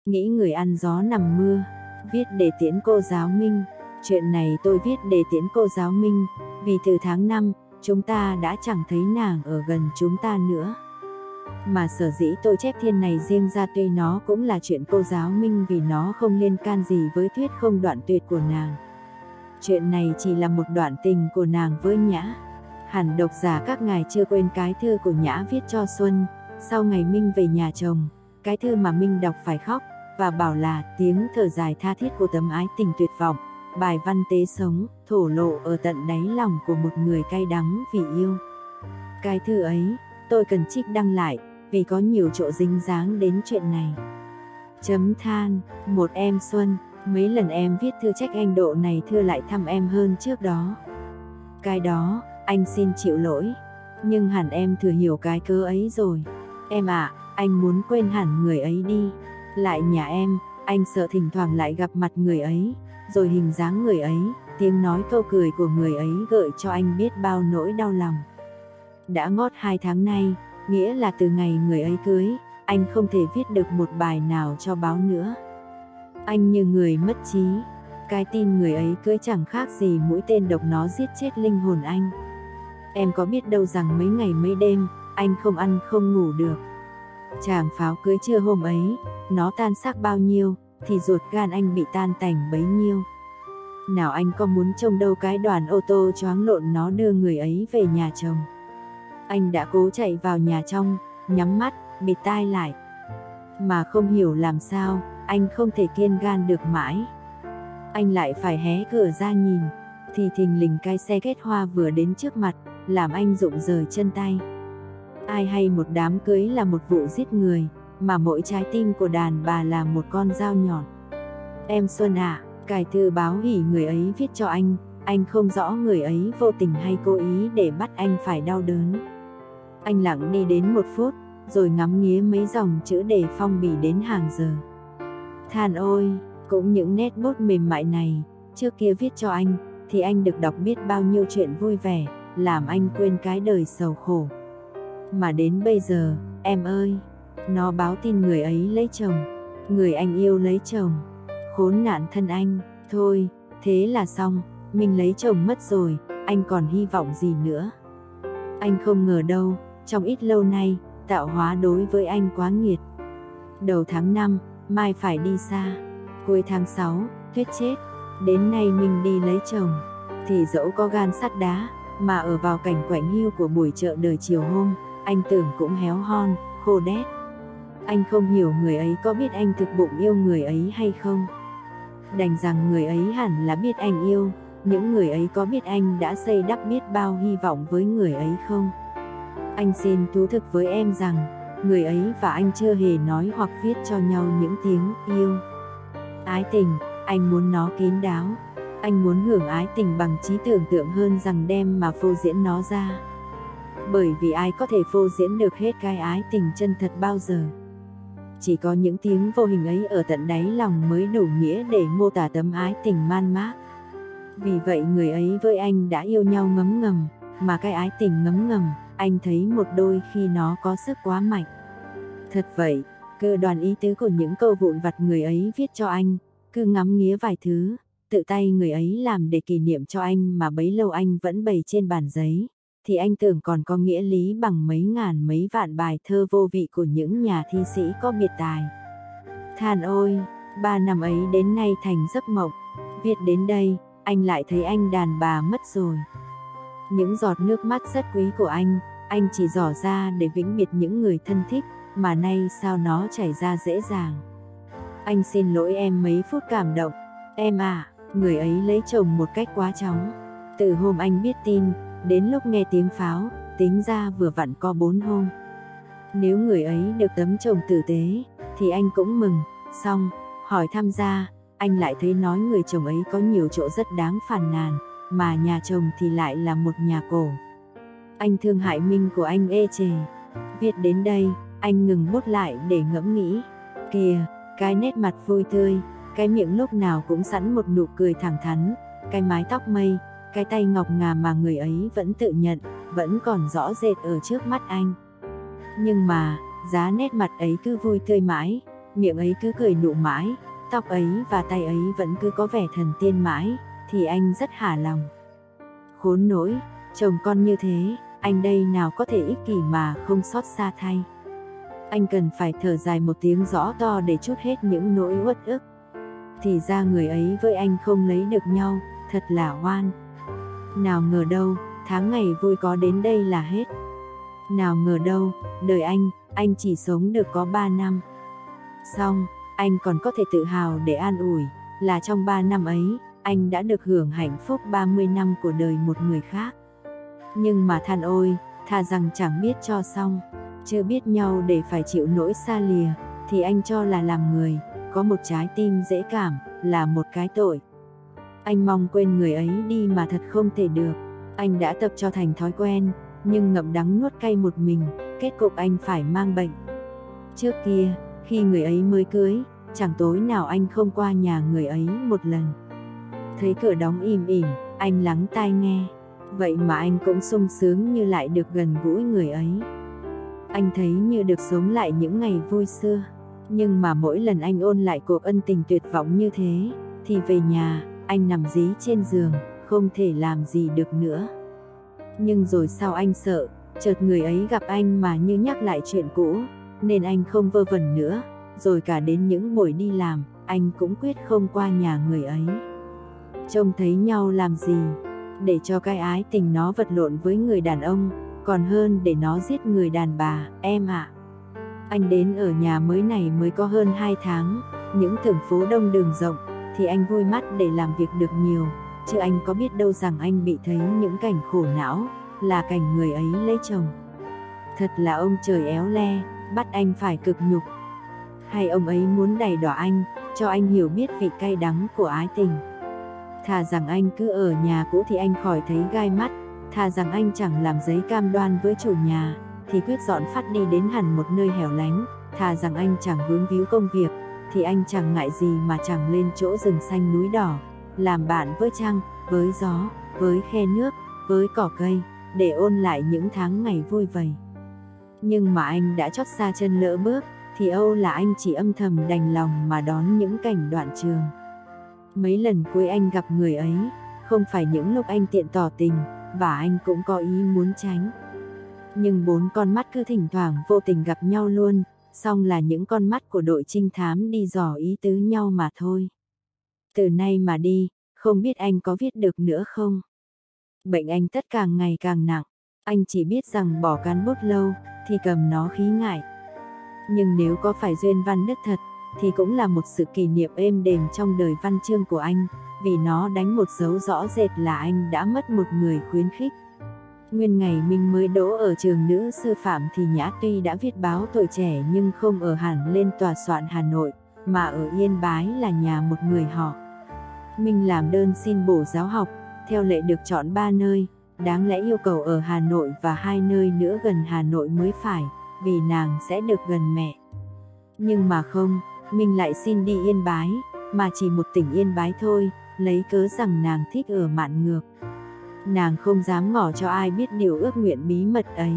nghĩ người ăn gió nằm mưa, viết để tiễn cô giáo Minh. Chuyện này tôi viết để tiễn cô giáo Minh, vì từ tháng 5, chúng ta đã chẳng thấy nàng ở gần chúng ta nữa. Mà sở dĩ tôi chép thiên này riêng ra tuy nó cũng là chuyện cô giáo Minh vì nó không liên can gì với thuyết không đoạn tuyệt của nàng. Chuyện này chỉ là một đoạn tình của nàng với Nhã. Hẳn độc giả các ngài chưa quên cái thư của Nhã viết cho Xuân, sau ngày Minh về nhà chồng, cái thư mà Minh đọc phải khóc, và bảo là tiếng thở dài tha thiết của tấm ái tình tuyệt vọng, bài văn tế sống, thổ lộ ở tận đáy lòng của một người cay đắng vì yêu. Cái thư ấy, tôi cần trích đăng lại, vì có nhiều chỗ dính dáng đến chuyện này. Chấm than, một em Xuân, mấy lần em viết thư trách anh độ này thư lại thăm em hơn trước đó. Cái đó, anh xin chịu lỗi, nhưng hẳn em thừa hiểu cái cớ ấy rồi. Em ạ, anh muốn quên hẳn người ấy đi. Lại nhà em, anh sợ thỉnh thoảng lại gặp mặt người ấy, rồi hình dáng người ấy, tiếng nói câu cười của người ấy gợi cho anh biết bao nỗi đau lòng. Đã ngót 2 tháng nay, nghĩa là từ ngày người ấy cưới, anh không thể viết được một bài nào cho báo nữa. Anh như người mất trí. Cái tin người ấy cưới chẳng khác gì mũi tên độc, nó giết chết linh hồn anh. Em có biết đâu rằng mấy ngày mấy đêm, anh không ăn không ngủ được. Chàng pháo cưới trưa hôm ấy, nó tan xác bao nhiêu, thì ruột gan anh bị tan tành bấy nhiêu. Nào anh có muốn trông đâu cái đoàn ô tô choáng lộn nó đưa người ấy về nhà chồng. Anh đã cố chạy vào nhà trong, nhắm mắt, bịt tai lại. Mà không hiểu làm sao, anh không thể kiên gan được mãi. Anh lại phải hé cửa ra nhìn, thì thình lình cái xe kết hoa vừa đến trước mặt, làm anh rụng rời chân tay. Ai hay một đám cưới là một vụ giết người, mà mỗi trái tim của đàn bà là một con dao nhọn. Em Xuân ạ, cái thư báo hỉ người ấy viết cho anh không rõ người ấy vô tình hay cố ý để bắt anh phải đau đớn. Anh lặng đi đến 1 phút, rồi ngắm nghía mấy dòng chữ để phong bì đến hàng giờ. Than ôi, cũng những nét bút mềm mại này, trước kia viết cho anh, thì anh được đọc biết bao nhiêu chuyện vui vẻ, làm anh quên cái đời sầu khổ. Mà đến bây giờ, em ơi, nó báo tin người ấy lấy chồng, người anh yêu lấy chồng. Khốn nạn thân anh, thôi, thế là xong, mình lấy chồng mất rồi, anh còn hy vọng gì nữa. Anh không ngờ đâu, trong ít lâu nay, tạo hóa đối với anh quá nghiệt. Đầu tháng 5, mai phải đi xa. Cuối tháng 6, Tuyết chết. Đến nay mình đi lấy chồng, thì dẫu có gan sắt đá, mà ở vào cảnh quạnh hiu của buổi chợ đời chiều hôm, anh tưởng cũng héo hon, khô đét. Anh không hiểu người ấy có biết anh thực bụng yêu người ấy hay không. Đành rằng người ấy hẳn là biết anh yêu, những người ấy có biết anh đã xây đắp biết bao hy vọng với người ấy không. Anh xin thú thực với em rằng, người ấy và anh chưa hề nói hoặc viết cho nhau những tiếng yêu. Ái tình, anh muốn nó kín đáo. Anh muốn hưởng ái tình bằng trí tưởng tượng hơn rằng đem mà phô diễn nó ra. Bởi vì ai có thể phô diễn được hết cái ái tình chân thật bao giờ. Chỉ có những tiếng vô hình ấy ở tận đáy lòng mới đủ nghĩa để mô tả tấm ái tình man mác. Vì vậy người ấy với anh đã yêu nhau ngấm ngầm, mà cái ái tình ngấm ngầm, anh thấy một đôi khi nó có sức quá mạnh. Thật vậy, cứ đoán ý tứ của những câu vụn vặt người ấy viết cho anh, cứ ngắm nghía vài thứ, tự tay người ấy làm để kỷ niệm cho anh mà bấy lâu anh vẫn bày trên bàn giấy, thì anh tưởng còn có nghĩa lý bằng mấy ngàn mấy vạn bài thơ vô vị của những nhà thi sĩ có biệt tài. Than ôi, 3 năm ấy đến nay thành giấc mộng. Viết đến đây, anh lại thấy anh đàn bà mất rồi. Những giọt nước mắt rất quý của anh chỉ dỏ ra để vĩnh biệt những người thân thích, mà nay sao nó chảy ra dễ dàng. Anh xin lỗi em mấy phút cảm động. Em à, người ấy lấy chồng một cách quá chóng. Từ hôm anh biết tin, đến lúc nghe tiếng pháo, tính ra vừa vặn có 4 hôm. Nếu người ấy được tấm chồng tử tế, thì anh cũng mừng. Xong, hỏi thăm ra, anh lại thấy nói người chồng ấy có nhiều chỗ rất đáng phàn nàn, mà nhà chồng thì lại là một nhà cổ. Anh thương hại Minh của anh ê chề. Viết đến đây, anh ngừng bút lại để ngẫm nghĩ. Kìa, cái nét mặt vui tươi, cái miệng lúc nào cũng sẵn một nụ cười thẳng thắn, cái mái tóc mây, cái tay ngọc ngà mà người ấy vẫn tự nhận, vẫn còn rõ rệt ở trước mắt anh. Nhưng mà, giá nét mặt ấy cứ vui tươi mãi, miệng ấy cứ cười nụ mãi, tóc ấy và tay ấy vẫn cứ có vẻ thần tiên mãi, thì anh rất hả lòng. Khốn nỗi, chồng con như thế, anh đây nào có thể ích kỷ mà không xót xa thay. Anh cần phải thở dài một tiếng rõ to để trút hết những nỗi uất ức. Thì ra người ấy với anh không lấy được nhau, thật là oan. Nào ngờ đâu, tháng ngày vui có đến đây là hết. Nào ngờ đâu, đời anh chỉ sống được có 3 năm. Xong, anh còn có thể tự hào để an ủi, là trong 3 năm ấy, anh đã được hưởng hạnh phúc 30 năm của đời một người khác. Nhưng mà than ôi, thà rằng chẳng biết cho xong, chưa biết nhau để phải chịu nỗi xa lìa, thì anh cho là làm người, có một trái tim dễ cảm, là một cái tội. Anh mong quên người ấy đi mà thật không thể được. Anh đã tập cho thành thói quen, nhưng ngậm đắng nuốt cay một mình, kết cục anh phải mang bệnh. Trước kia, khi người ấy mới cưới, chẳng tối nào anh không qua nhà người ấy một lần. Thấy cửa đóng im ỉm, anh lắng tai nghe. Vậy mà anh cũng sung sướng như lại được gần gũi người ấy. Anh thấy như được sống lại những ngày vui xưa. Nhưng mà mỗi lần anh ôn lại cuộc ân tình tuyệt vọng như thế, thì về nhà, anh nằm dí trên giường, không thể làm gì được nữa. Nhưng rồi sau anh sợ, chợt người ấy gặp anh mà như nhắc lại chuyện cũ, nên anh không vơ vẩn nữa. Rồi cả đến những buổi đi làm, anh cũng quyết không qua nhà người ấy. Trông thấy nhau làm gì, để cho cái ái tình nó vật lộn với người đàn ông, còn hơn để nó giết người đàn bà, em ạ. Anh đến ở nhà mới này mới có hơn 2 tháng, những thưởng phố đông đường rộng, thì anh vui mắt để làm việc được nhiều, chứ anh có biết đâu rằng anh bị thấy những cảnh khổ não, là cảnh người ấy lấy chồng. Thật là ông trời éo le, bắt anh phải cực nhục. Hay ông ấy muốn đày đọa anh, cho anh hiểu biết vị cay đắng của ái tình. Thà rằng anh cứ ở nhà cũ thì anh khỏi thấy gai mắt, thà rằng anh chẳng làm giấy cam đoan với chủ nhà, thì quyết dọn phát đi đến hẳn một nơi hẻo lánh, thà rằng anh chẳng vướng víu công việc, thì anh chẳng ngại gì mà chẳng lên chỗ rừng xanh núi đỏ, làm bạn với trăng, với gió, với khe nước, với cỏ cây, để ôn lại những tháng ngày vui vầy. Nhưng mà anh đã chót xa chân lỡ bước, thì âu là anh chỉ âm thầm đành lòng mà đón những cảnh đoạn trường. Mấy lần cuối anh gặp người ấy, không phải những lúc anh tiện tỏ tình, và anh cũng có ý muốn tránh. Nhưng 4 con mắt cứ thỉnh thoảng vô tình gặp nhau luôn, song là những con mắt của đội trinh thám đi dò ý tứ nhau mà thôi. Từ nay mà đi, không biết anh có viết được nữa không? Bệnh anh tất càng ngày càng nặng, anh chỉ biết rằng bỏ cán bút lâu, thì cầm nó khí ngại. Nhưng nếu có phải duyên văn đức thật, thì cũng là một sự kỷ niệm êm đềm trong đời văn chương của anh, vì nó đánh một dấu rõ rệt là anh đã mất một người khuyến khích. Nguyên ngày mình mới đỗ ở trường nữ sư phạm thì Nhã tuy đã viết báo Tuổi Trẻ nhưng không ở hẳn lên tòa soạn Hà Nội, mà ở Yên Bái là nhà một người họ. Mình làm đơn xin bổ giáo học, theo lệ được chọn 3 nơi, đáng lẽ yêu cầu ở Hà Nội và 2 nơi nữa gần Hà Nội mới phải, vì nàng sẽ được gần mẹ. Nhưng mà không, mình lại xin đi Yên Bái, mà chỉ một tỉnh Yên Bái thôi, lấy cớ rằng nàng thích ở Mạn Ngược. Nàng không dám ngỏ cho ai biết điều ước nguyện bí mật ấy.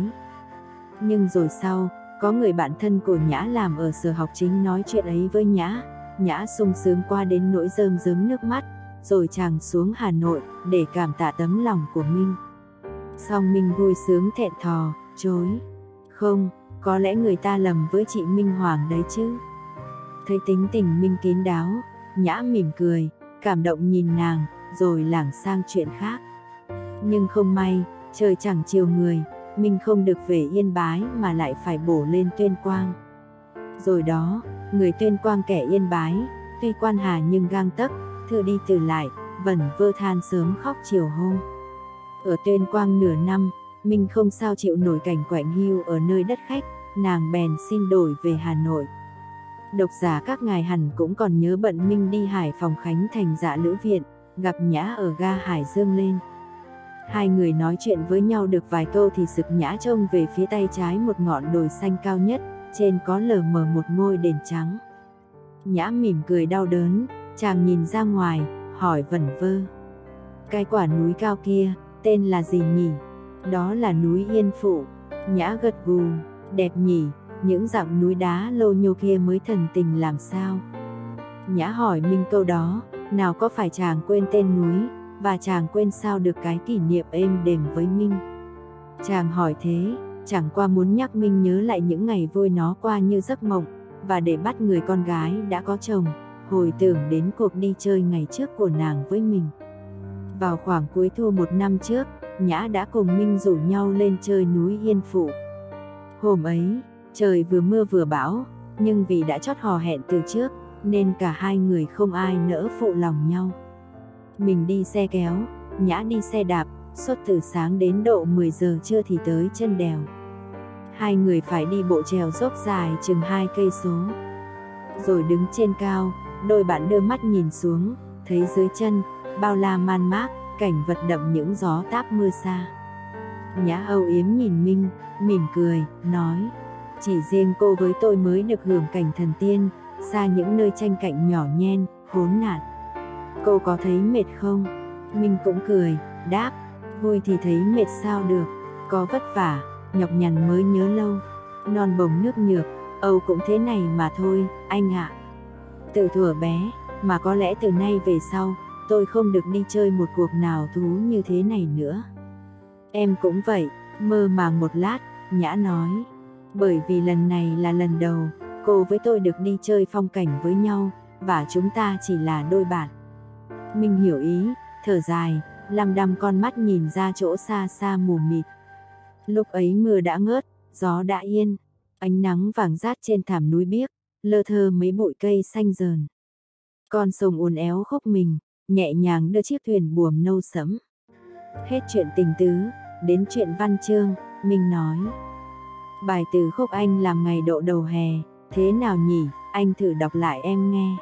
Nhưng rồi sau, có người bạn thân của Nhã làm ở sở học chính nói chuyện ấy với Nhã. Nhã sung sướng qua đến nỗi rơm rớm nước mắt, rồi chàng xuống Hà Nội để cảm tạ tấm lòng của Minh. Song Minh vui sướng thẹn thò, chối. Không, có lẽ người ta lầm với chị Minh Hoàng đấy chứ. Thấy tính tình Minh kín đáo, Nhã mỉm cười, cảm động nhìn nàng, rồi lảng sang chuyện khác. Nhưng không may, trời chẳng chiều người, Minh không được về Yên Bái mà lại phải bổ lên Tuyên Quang. Rồi đó, người Tuyên Quang kẻ Yên Bái, tuy quan hà nhưng gang tấc, thưa đi từ lại, vẩn vơ than sớm khóc chiều hôm. Ở Tuyên Quang nửa năm, Minh không sao chịu nổi cảnh quạnh hiu ở nơi đất khách, nàng bèn xin đổi về Hà Nội. Độc giả các ngài hẳn cũng còn nhớ bận Minh đi Hải Phòng khánh thành Dạ Lữ Viện, gặp Nhã ở ga Hải Dương lên. Hai người nói chuyện với nhau được vài câu thì sực Nhã trông về phía tay trái một ngọn đồi xanh cao nhất, trên có lờ mờ một ngôi đền trắng. Nhã mỉm cười đau đớn, chàng nhìn ra ngoài, hỏi vẩn vơ. Cái quả núi cao kia, tên là gì nhỉ? Đó là núi Yên Phụ. Nhã gật gù, đẹp nhỉ, những dặng núi đá lô nhô kia mới thần tình làm sao? Nhã hỏi Minh câu đó, nào có phải chàng quên tên núi, và chàng quên sao được cái kỷ niệm êm đềm với Minh? Chàng hỏi thế, chẳng qua muốn nhắc Minh nhớ lại những ngày vui nó qua như giấc mộng, và để bắt người con gái đã có chồng, hồi tưởng đến cuộc đi chơi ngày trước của nàng với mình. Vào khoảng cuối thu một năm trước, Nhã đã cùng Minh rủ nhau lên chơi núi Yên Phụ. Hôm ấy, trời vừa mưa vừa bão, nhưng vì đã chót hò hẹn từ trước, nên cả hai người không ai nỡ phụ lòng nhau. Mình đi xe kéo, Nhã đi xe đạp, suốt từ sáng đến độ 10 giờ trưa thì tới chân đèo. Hai người phải đi bộ trèo dốc dài chừng 2 cây số. Rồi đứng trên cao, đôi bạn đưa mắt nhìn xuống, thấy dưới chân, bao la man mác, cảnh vật đậm những gió táp mưa xa. Nhã âu yếm nhìn Minh, mỉm cười, nói, chỉ riêng cô với tôi mới được hưởng cảnh thần tiên, xa những nơi tranh cạnh nhỏ nhen, khốn nạn. Cô có thấy mệt không? Minh cũng cười, đáp, vui thì thấy mệt sao được, có vất vả, nhọc nhằn mới nhớ lâu. Non bồng nước nhược, Âu cũng thế này mà thôi, anh ạ. Từ thuở bé, mà có lẽ từ nay về sau, tôi không được đi chơi một cuộc nào thú như thế này nữa. Em cũng vậy, mơ màng một lát, Nhã nói. Bởi vì lần này là lần đầu, cô với tôi được đi chơi phong cảnh với nhau, và chúng ta chỉ là đôi bạn. Minh hiểu ý, thở dài, lăm đăm con mắt nhìn ra chỗ xa xa mù mịt. Lúc ấy mưa đã ngớt, gió đã yên, ánh nắng vàng rát trên thảm núi biếc, lơ thơ mấy bụi cây xanh rờn. Con sông uốn éo khúc mình, nhẹ nhàng đưa chiếc thuyền buồm nâu sẫm. Hết chuyện tình tứ, đến chuyện văn chương, Minh nói. Bài từ khúc anh làm ngày độ đầu hè, thế nào nhỉ, anh thử đọc lại em nghe.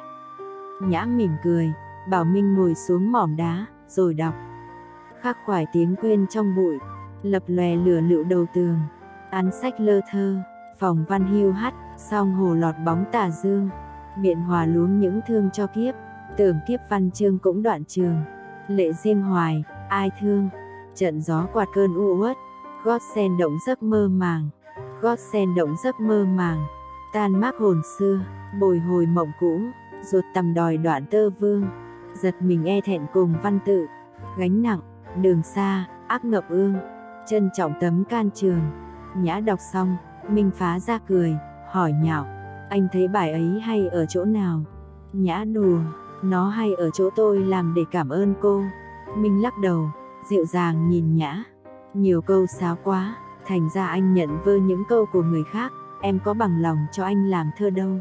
Nhã mỉm cười, bảo Minh ngồi xuống mỏm đá, rồi đọc. Khắc khoải tiếng quên trong bụi, lập lòe lửa lựu đầu tường, án sách lơ thơ, phòng văn hiu hắt, song hồ lọt bóng tà dương, biện hòa luống những thương cho kiếp, tưởng kiếp văn chương cũng đoạn trường, lệ riêng hoài, ai thương, trận gió quạt cơn u uất, gót sen động giấc mơ màng, gót sen động giấc mơ màng, tan mác hồn xưa, bồi hồi mộng cũ, ruột tằm đòi đoạn tơ vương, giật mình e thẹn cùng văn tự, gánh nặng, đường xa, ác ngập ương, trân trọng tấm can trường. Nhã đọc xong, Minh phá ra cười, hỏi nhạo, anh thấy bài ấy hay ở chỗ nào? Nhã đùa, nó hay ở chỗ tôi làm để cảm ơn cô. Minh lắc đầu, dịu dàng nhìn Nhã, nhiều câu sáo quá, thành ra anh nhận vơ những câu của người khác, em có bằng lòng cho anh làm thơ đâu.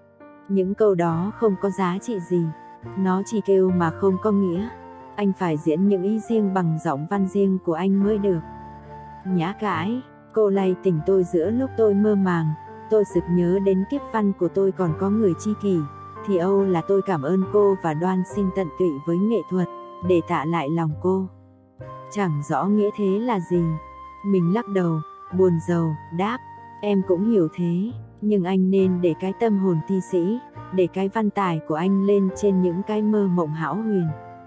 Những câu đó không có giá trị gì, nó chỉ kêu mà không có nghĩa. Anh phải diễn những ý riêng bằng giọng văn riêng của anh mới được. Nhã cãi, cô lay tỉnh tôi giữa lúc tôi mơ màng, tôi sực nhớ đến kiếp văn của tôi còn có người tri kỷ, thì âu là tôi cảm ơn cô và đoan xin tận tụy với nghệ thuật, để tạ lại lòng cô. Chẳng rõ nghĩa thế là gì. Mình lắc đầu, buồn rầu, đáp, em cũng hiểu thế, nhưng anh nên để cái tâm hồn thi sĩ, để cái văn tài của anh lên trên những cái mơ mộng hão huyền.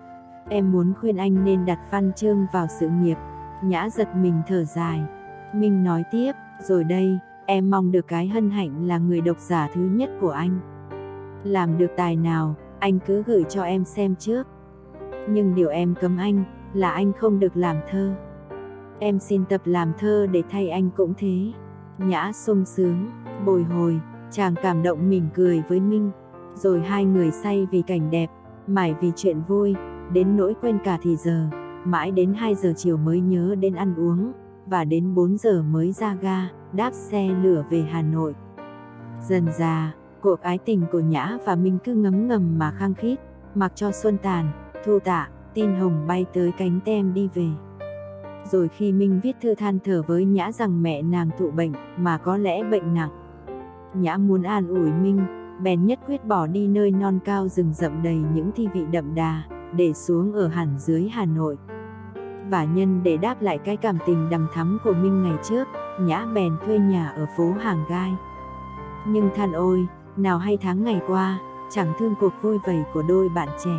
Em muốn khuyên anh nên đặt văn chương vào sự nghiệp. Nhã giật mình thở dài. Minh nói tiếp, rồi đây, em mong được cái hân hạnh là người độc giả thứ nhất của anh. Làm được tài nào, anh cứ gửi cho em xem trước. Nhưng điều em cấm anh, là anh không được làm thơ. Em xin tập làm thơ để thay anh cũng thế. Nhã sung sướng, bồi hồi, chàng cảm động mỉm cười với Minh. Rồi hai người say vì cảnh đẹp, mải vì chuyện vui, đến nỗi quên cả thì giờ. Mãi đến 2 giờ chiều mới nhớ đến ăn uống, và đến 4 giờ mới ra ga, đáp xe lửa về Hà Nội. Dần dà, cuộc ái tình của Nhã và Minh cứ ngấm ngầm mà khăng khít, mặc cho xuân tàn, thu tạ, tin hồng bay tới cánh tem đi về. Rồi khi Minh viết thư than thở với Nhã rằng mẹ nàng thụ bệnh, mà có lẽ bệnh nặng. Nhã muốn an ủi Minh, bèn nhất quyết bỏ đi nơi non cao rừng rậm đầy những thi vị đậm đà, để xuống ở hẳn dưới Hà Nội. Và nhân để đáp lại cái cảm tình đằm thắm của Minh ngày trước, Nhã bèn thuê nhà ở phố Hàng Gai. Nhưng than ôi, nào hay tháng ngày qua, chẳng thương cuộc vui vầy của đôi bạn trẻ.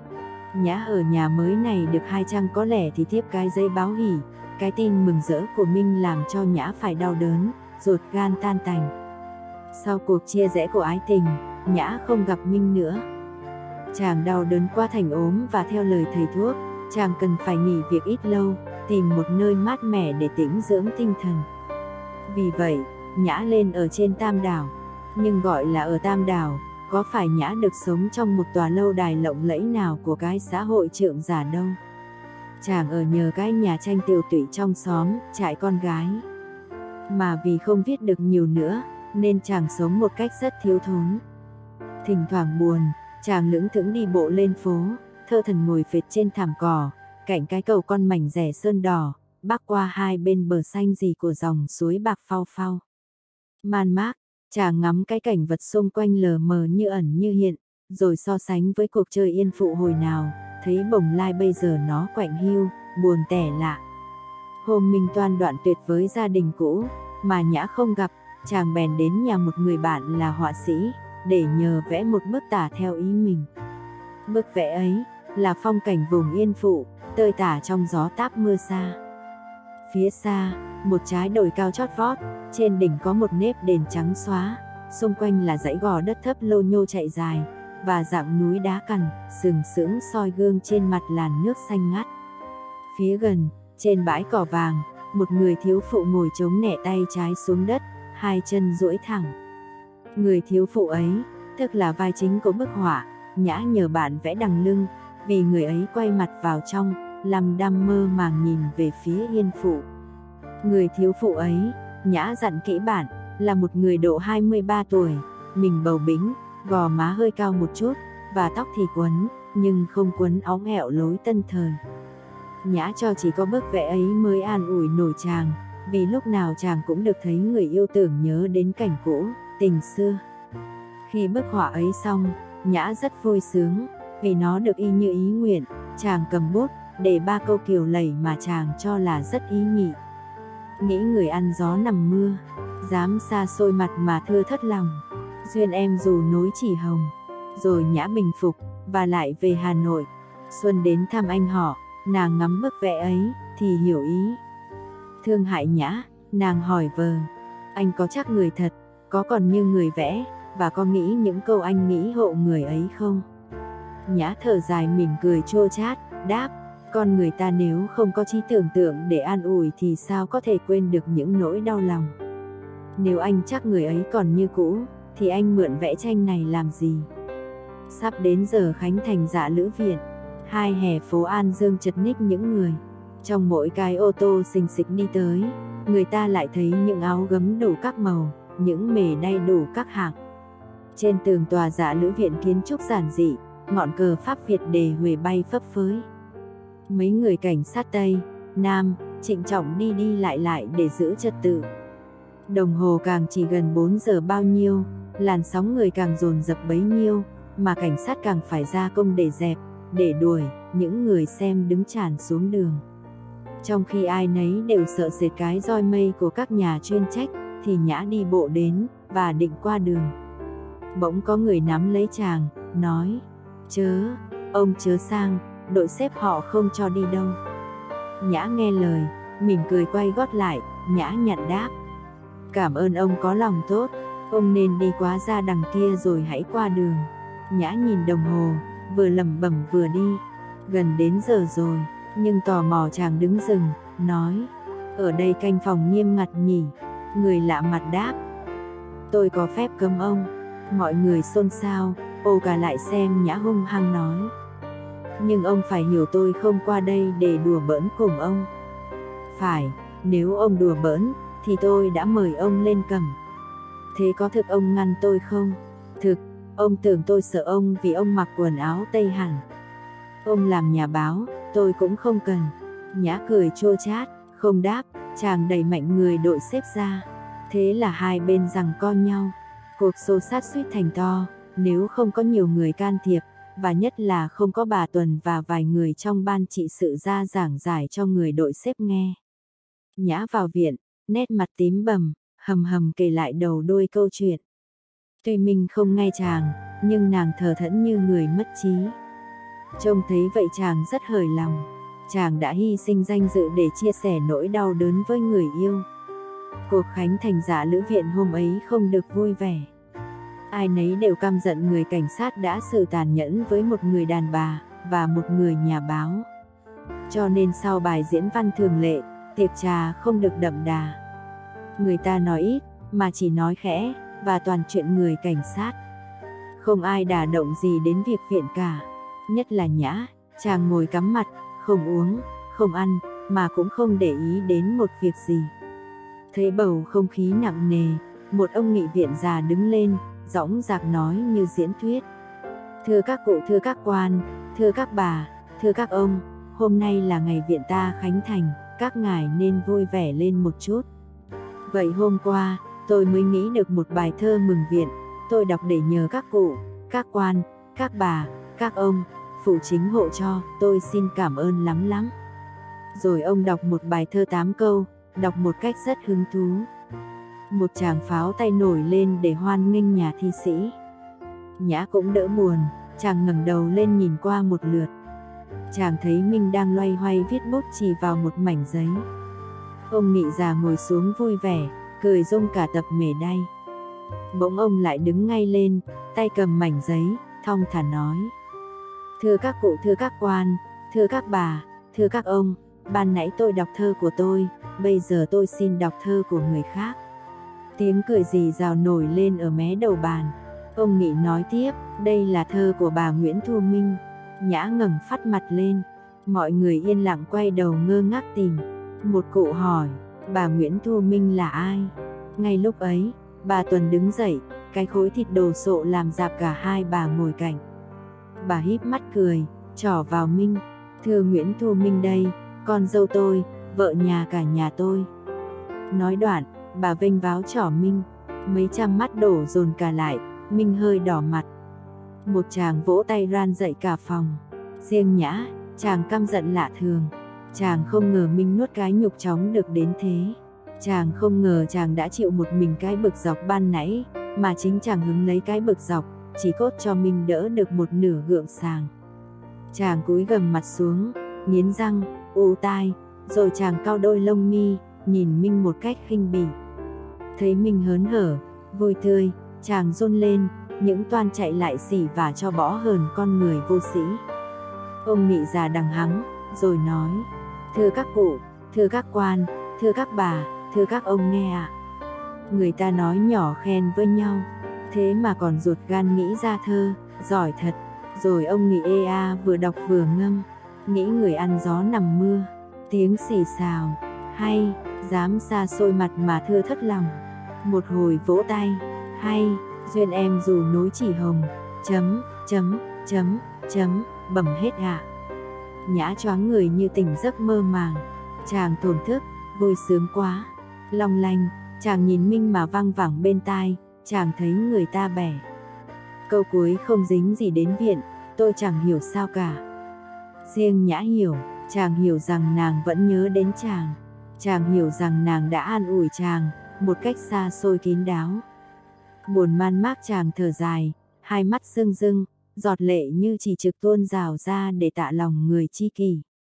Nhã ở nhà mới này được 2 trang có lẽ thì tiếp cái giấy báo hỉ, cái tin mừng rỡ của Minh làm cho Nhã phải đau đớn, ruột gan tan tành. Sau cuộc chia rẽ của ái tình, Nhã không gặp Minh nữa. Chàng đau đớn qua thành ốm và theo lời thầy thuốc, chàng cần phải nghỉ việc ít lâu, tìm một nơi mát mẻ để tĩnh dưỡng tinh thần. Vì vậy, Nhã lên ở trên Tam Đảo. Nhưng gọi là ở Tam Đảo, có phải Nhã được sống trong một tòa lâu đài lộng lẫy nào của cái xã hội trượng giả đâu. Chàng ở nhờ cái nhà tranh tiều tụy trong xóm, trại con gái. Mà vì không viết được nhiều nữa, nên chàng sống một cách rất thiếu thốn. Thỉnh thoảng buồn, chàng lững thững đi bộ lên phố, thơ thẩn ngồi phệt trên thảm cỏ, cạnh cái cầu con mảnh rẻ sơn đỏ, bắc qua hai bên bờ xanh rì của dòng suối bạc phau phau. Man mác, chàng ngắm cái cảnh vật xung quanh lờ mờ như ẩn như hiện, rồi so sánh với cuộc chơi yên phụ hồi nào, thấy bồng lai bây giờ nó quạnh hiu, buồn tẻ lạ. Hôm Minh Toan đoạn tuyệt với gia đình cũ, mà Nhã không gặp, chàng bèn đến nhà một người bạn là họa sĩ, để nhờ vẽ một bức tả theo ý mình. Bức vẽ ấy là phong cảnh vùng yên phụ, tơi tả trong gió táp mưa xa. Phía xa, một trái đồi cao chót vót, trên đỉnh có một nếp đền trắng xóa, xung quanh là dãy gò đất thấp lô nhô chạy dài, và dạng núi đá cằn, sừng sững soi gương trên mặt làn nước xanh ngắt. Phía gần, trên bãi cỏ vàng, một người thiếu phụ ngồi chống nẻ tay trái xuống đất, hai chân duỗi thẳng. Người thiếu phụ ấy, tức là vai chính của bức họa, Nhã nhờ bạn vẽ đằng lưng, vì người ấy quay mặt vào trong, lăm đăm mơ màng nhìn về phía yên phụ. Người thiếu phụ ấy, Nhã dặn kỹ bạn, là một người độ 23 tuổi, mình bầu bĩnh, gò má hơi cao một chút, và tóc thì quấn, nhưng không quấn óng ẹo lối tân thời. Nhã cho chỉ có bức vẽ ấy mới an ủi nổi chàng, vì lúc nào chàng cũng được thấy người yêu tưởng nhớ đến cảnh cũ, tình xưa. Khi bức họa ấy xong, Nhã rất vui sướng, vì nó được y như ý nguyện. Chàng cầm bút, để 3 câu kiều lầy mà chàng cho là rất ý nhị. Nghĩ người ăn gió nằm mưa, dám xa xôi mặt mà thưa thất lòng. Duyên em dù nối chỉ hồng. Rồi Nhã bình phục, và lại về Hà Nội. Xuân đến thăm anh họ, nàng ngắm bức vẽ ấy, thì hiểu ý. Thương hại Nhã, nàng hỏi vờ, anh có chắc người thật, có còn như người vẽ, và có nghĩ những câu anh nghĩ hộ người ấy không? Nhã thở dài mỉm cười chua chát, đáp, con người ta nếu không có trí tưởng tượng để an ủi thì sao có thể quên được những nỗi đau lòng. Nếu anh chắc người ấy còn như cũ, thì anh mượn vẽ tranh này làm gì? Sắp đến giờ khánh thành Dạ Lữ Viện, hai hè phố An Dương chật ních những người. Trong mỗi cái ô tô xình xịch đi tới, người ta lại thấy những áo gấm đủ các màu, những mề đay đủ các hạng. Trên tường tòa Dạ Lữ Viện kiến trúc giản dị, ngọn cờ Pháp Việt đề huề bay phấp phới. Mấy người cảnh sát Tây, Nam, trịnh trọng đi đi lại để giữ trật tự. Đồng hồ càng chỉ gần 4 giờ bao nhiêu, làn sóng người càng dồn dập bấy nhiêu, mà cảnh sát càng phải ra công để dẹp, để đuổi những người xem đứng tràn xuống đường. Trong khi ai nấy đều sợ sệt cái roi mây của các nhà chuyên trách, thì Nhã đi bộ đến, và định qua đường. Bỗng có người nắm lấy chàng, nói, chớ, ông chớ sang, đội xếp họ không cho đi đâu. Nhã nghe lời, mỉm cười quay gót lại, nhã nhặn đáp, cảm ơn ông có lòng tốt, ông nên đi quá ra đằng kia rồi hãy qua đường. Nhã nhìn đồng hồ, vừa lẩm bẩm vừa đi, gần đến giờ rồi, nhưng tò mò chàng đứng dừng, nói, ở đây canh phòng nghiêm ngặt nhỉ? Người lạ mặt đáp, tôi có phép cấm ông. Mọi người xôn xao, ồ cả lại xem Nhã hung hăng nói, nhưng ông phải hiểu tôi không qua đây để đùa bỡn cùng ông. Phải, nếu ông đùa bỡn, thì tôi đã mời ông lên cầm. Thế có thực ông ngăn tôi không? Thực, ông tưởng tôi sợ ông vì ông mặc quần áo Tây hẳn. Ông làm nhà báo, tôi cũng không cần. Nhã cười chua chát, không đáp, chàng đẩy mạnh người đội xếp ra. Thế là hai bên giằng co nhau. Cuộc xô xát suýt thành to, nếu không có nhiều người can thiệp, và nhất là không có bà Tuần và vài người trong ban trị sự ra giảng giải cho người đội xếp nghe. Nhã vào viện, nét mặt tím bầm, hầm hầm kể lại đầu đuôi câu chuyện. Tuy mình không nghe chàng, nhưng nàng thờ thẫn như người mất trí. Trông thấy vậy chàng rất hởi lòng. Chàng đã hy sinh danh dự để chia sẻ nỗi đau đớn với người yêu. Cuộc khánh thành Dạ Lữ Viện hôm ấy không được vui vẻ. Ai nấy đều căm giận người cảnh sát đã xử tàn nhẫn với một người đàn bà và một người nhà báo. Cho nên sau bài diễn văn thường lệ, tiệc trà không được đậm đà. Người ta nói ít, mà chỉ nói khẽ, và toàn chuyện người cảnh sát. Không ai đả động gì đến việc viện cả. Nhất là Nhã, chàng ngồi cắm mặt, không uống, không ăn, mà cũng không để ý đến một việc gì. Thấy bầu không khí nặng nề, một ông nghị viện già đứng lên, dõng dạc nói như diễn thuyết. Thưa các cụ, thưa các quan, thưa các bà, thưa các ông, hôm nay là ngày viện ta khánh thành, các ngài nên vui vẻ lên một chút. Vậy hôm qua, tôi mới nghĩ được một bài thơ mừng viện, tôi đọc để nhờ các cụ, các quan, các bà, các ông, phụ chính hộ cho, tôi xin cảm ơn lắm lắm. Rồi ông đọc một bài thơ 8 câu, đọc một cách rất hứng thú. Một tràng pháo tay nổi lên để hoan nghênh nhà thi sĩ. Nhã cũng đỡ buồn, chàng ngẩng đầu lên nhìn qua một lượt. Chàng thấy Minh đang loay hoay viết bút chì vào một mảnh giấy. Ông nghị già ngồi xuống vui vẻ, cười rung cả tập mề đay. Bỗng ông lại đứng ngay lên, tay cầm mảnh giấy, thong thả nói. Thưa các cụ, thưa các quan, thưa các bà, thưa các ông, ban nãy tôi đọc thơ của tôi, bây giờ tôi xin đọc thơ của người khác. Tiếng cười rì rào nổi lên ở mé đầu bàn. Ông nghị nói tiếp, đây là thơ của bà Nguyễn Thu Minh. Nhã ngẩng phát mặt lên. Mọi người yên lặng quay đầu ngơ ngác tìm. Một cụ hỏi, bà Nguyễn Thu Minh là ai? Ngay lúc ấy, bà Tuần đứng dậy, cái khối thịt đồ sộ làm rạp cả hai bà ngồi cạnh. Bà híp mắt cười, trỏ vào Minh. Thưa Nguyễn Thu Minh đây, con dâu tôi, vợ nhà cả nhà tôi. Nói đoạn, bà vênh váo trỏ Minh. Mấy trăm mắt đổ dồn cả lại, Minh hơi đỏ mặt. Một chàng vỗ tay ran dậy cả phòng. Riêng Nhã, chàng căm giận lạ thường. Chàng không ngờ Minh nuốt cái nhục chóng được đến thế. Chàng không ngờ chàng đã chịu một mình cái bực dọc ban nãy, mà chính chàng hứng lấy cái bực dọc, chỉ cốt cho Minh đỡ được một nửa gượng sàng. Chàng cúi gằm mặt xuống, nghiến răng, ù tai, rồi chàng cau đôi lông mi, nhìn Minh một cách khinh bỉ. Thấy Minh hớn hở, vui tươi, chàng run lên, những toan chạy lại xỉ vả cho bỏ hờn con người vô sĩ. Ông nghị già đằng hắng, rồi nói, thưa các cụ, thưa các quan, thưa các bà, thưa các ông nghe ạ. Người ta nói nhỏ khen với nhau, thế mà còn ruột gan nghĩ ra thơ, giỏi thật. Rồi ông nghị vừa đọc vừa ngâm, nghĩ người ăn gió nằm mưa, tiếng xì xào, hay, dám xa xôi mặt mà thưa thất lòng. Một hồi vỗ tay, hay, duyên em dù nối chỉ hồng, chấm, chấm, chấm, chấm, bẩm hết ạ. Nhã choáng người như tỉnh giấc mơ màng, chàng thổn thức, vui sướng quá. Long lanh, chàng nhìn Minh mà văng vẳng bên tai, chàng thấy người ta bẻ. Câu cuối không dính gì đến viện, tôi chẳng hiểu sao cả. Riêng Nhã hiểu, chàng hiểu rằng nàng vẫn nhớ đến chàng. Chàng hiểu rằng nàng đã an ủi chàng, một cách xa xôi kín đáo. Buồn man mác chàng thở dài, hai mắt rưng rưng, giọt lệ như chỉ trực tuôn rào ra để tạ lòng người tri kỷ.